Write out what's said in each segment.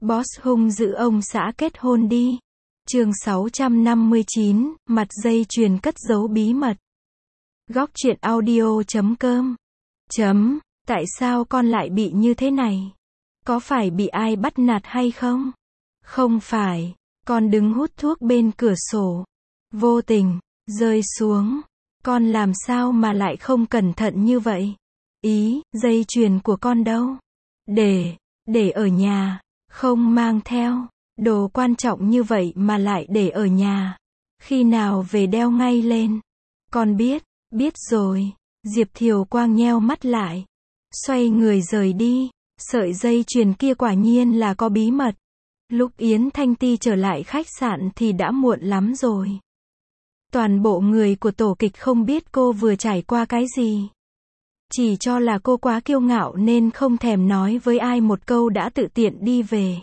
Boss hung dữ ông xã kết hôn đi. Chương 659, mặt dây chuyền cất giấu bí mật. Góc truyện audio.com. Tại sao con lại bị như thế này? Có phải bị ai bắt nạt hay không? Không phải, con đứng hút thuốc bên cửa sổ. Vô tình, rơi xuống. Con làm sao mà lại không cẩn thận như vậy? Dây chuyền của con đâu? Để ở nhà, không mang theo. Đồ quan trọng như vậy mà lại để ở nhà. Khi nào về đeo ngay lên. Con biết rồi. Diệp Thiều Quang nheo mắt lại. Xoay người rời đi. Sợi dây chuyền kia quả nhiên là có bí mật. Lúc Yến Thanh Ti trở lại khách sạn thì đã muộn lắm rồi. Toàn bộ người của tổ kịch không biết cô vừa trải qua cái gì. Chỉ cho là cô quá kiêu ngạo nên không thèm nói với ai một câu đã tự tiện đi về.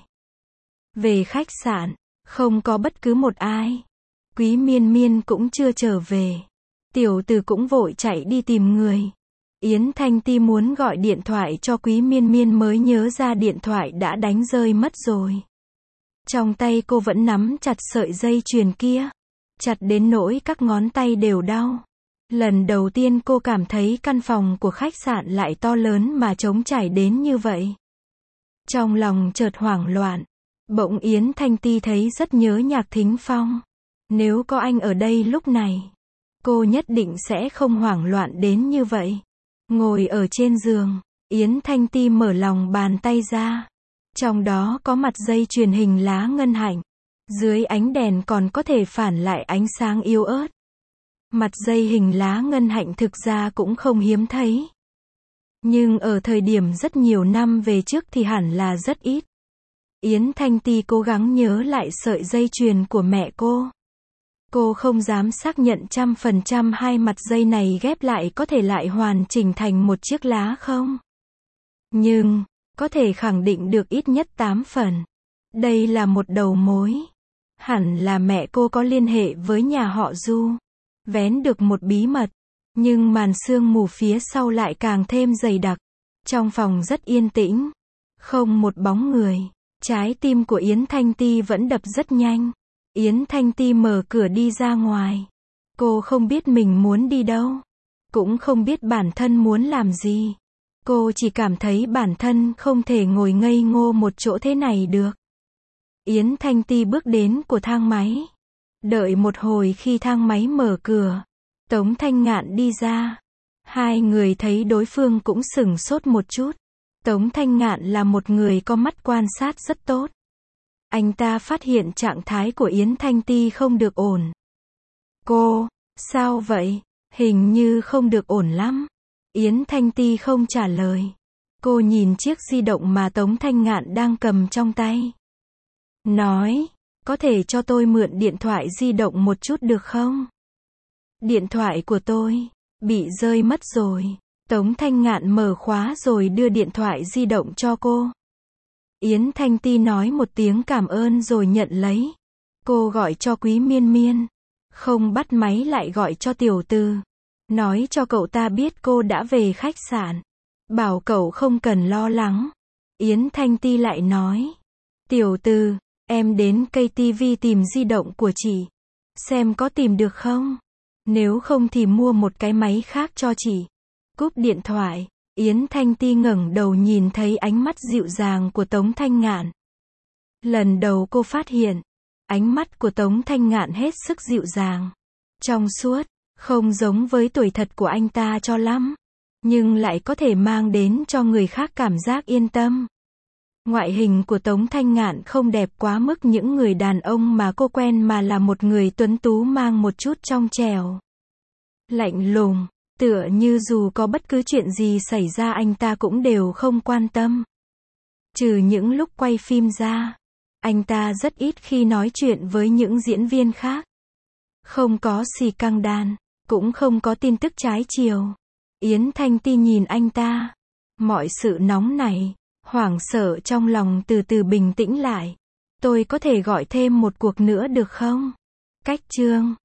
Về khách sạn, không có bất cứ một ai. Quý Miên Miên cũng chưa trở về. Tiểu Từ cũng vội chạy đi tìm người. Yến Thanh Ti muốn gọi điện thoại cho Quý Miên Miên mới nhớ ra điện thoại đã đánh rơi mất rồi. Trong tay cô vẫn nắm chặt sợi dây chuyền kia. Chặt đến nỗi các ngón tay đều đau. Lần đầu tiên cô cảm thấy căn phòng của khách sạn lại to lớn mà trống trải đến như vậy. Trong lòng chợt hoảng loạn. Bỗng Yến Thanh Ti thấy rất nhớ Nhạc Thính Phong. Nếu có anh ở đây lúc này, cô nhất định sẽ không hoảng loạn đến như vậy. Ngồi ở trên giường, Yến Thanh Ti mở lòng bàn tay ra. Trong đó có mặt dây chuyền hình lá ngân hạnh. Dưới ánh đèn còn có thể phản lại ánh sáng yếu ớt. Mặt dây hình lá ngân hạnh thực ra cũng không hiếm thấy. Nhưng ở thời điểm rất nhiều năm về trước thì hẳn là rất ít. Yến Thanh Ti cố gắng nhớ lại sợi dây chuyền của mẹ cô. Cô không dám xác nhận 100% hai mặt dây này ghép lại có thể lại hoàn chỉnh thành một chiếc lá không. Nhưng, có thể khẳng định được ít nhất 8 phần. Đây là một đầu mối. Hẳn là mẹ cô có liên hệ với nhà họ Du. Vén được một bí mật. Nhưng màn sương mù phía sau lại càng thêm dày đặc. Trong phòng rất yên tĩnh. Không một bóng người. Trái tim của Yến Thanh Ti vẫn đập rất nhanh. Yến Thanh Ti mở cửa đi ra ngoài. Cô không biết mình muốn đi đâu. Cũng không biết bản thân muốn làm gì. Cô chỉ cảm thấy bản thân không thể ngồi ngây ngô một chỗ thế này được. Yến Thanh Ti bước đến của thang máy. Đợi một hồi khi thang máy mở cửa. Tống Thanh Ngạn đi ra. Hai người thấy đối phương cũng sửng sốt một chút. Tống Thanh Ngạn là một người có mắt quan sát rất tốt. Anh ta phát hiện trạng thái của Yến Thanh Ti không được ổn. Cô, sao vậy? Hình như không được ổn lắm. Yến Thanh Ti không trả lời. Cô nhìn chiếc di động mà Tống Thanh Ngạn đang cầm trong tay. Nói, có thể cho tôi mượn điện thoại di động một chút được không? Điện thoại của tôi bị rơi mất rồi. Tống Thanh Ngạn mở khóa rồi đưa điện thoại di động cho cô. Yến Thanh Ti nói một tiếng cảm ơn rồi nhận lấy. Cô gọi cho Quý Miên Miên. Không bắt máy lại gọi cho Tiểu Từ. Nói cho cậu ta biết cô đã về khách sạn. Bảo cậu không cần lo lắng. Yến Thanh Ti lại nói. Tiểu Từ, em đến KTV tìm di động của chị. Xem có tìm được không? Nếu không thì mua một cái máy khác cho chị. Cúp điện thoại, Yến Thanh Ti ngẩng đầu nhìn thấy ánh mắt dịu dàng của Tống Thanh Ngạn. Lần đầu cô phát hiện, ánh mắt của Tống Thanh Ngạn hết sức dịu dàng. Trong suốt, không giống với tuổi thật của anh ta cho lắm. Nhưng lại có thể mang đến cho người khác cảm giác yên tâm. Ngoại hình của Tống Thanh Ngạn không đẹp quá mức những người đàn ông mà cô quen mà là một người tuấn tú mang một chút trong trẻo. Lạnh lùng. Tựa như dù có bất cứ chuyện gì xảy ra anh ta cũng đều không quan tâm. Trừ những lúc quay phim ra, anh ta rất ít khi nói chuyện với những diễn viên khác. Không có xì căng đan, cũng không có tin tức trái chiều. Yến Thanh Ti nhìn anh ta. Mọi sự nóng này, hoảng sợ trong lòng từ từ bình tĩnh lại. Tôi có thể gọi thêm một cuộc nữa được không? Cách chương